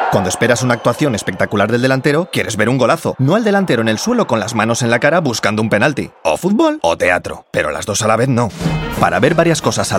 Cuando esperas una actuación espectacular del delantero, quieres ver un golazo, no al delantero en el suelo con las manos en la cara buscando un penalti. O fútbol o teatro, pero las dos a la vez no. Para ver varias cosas a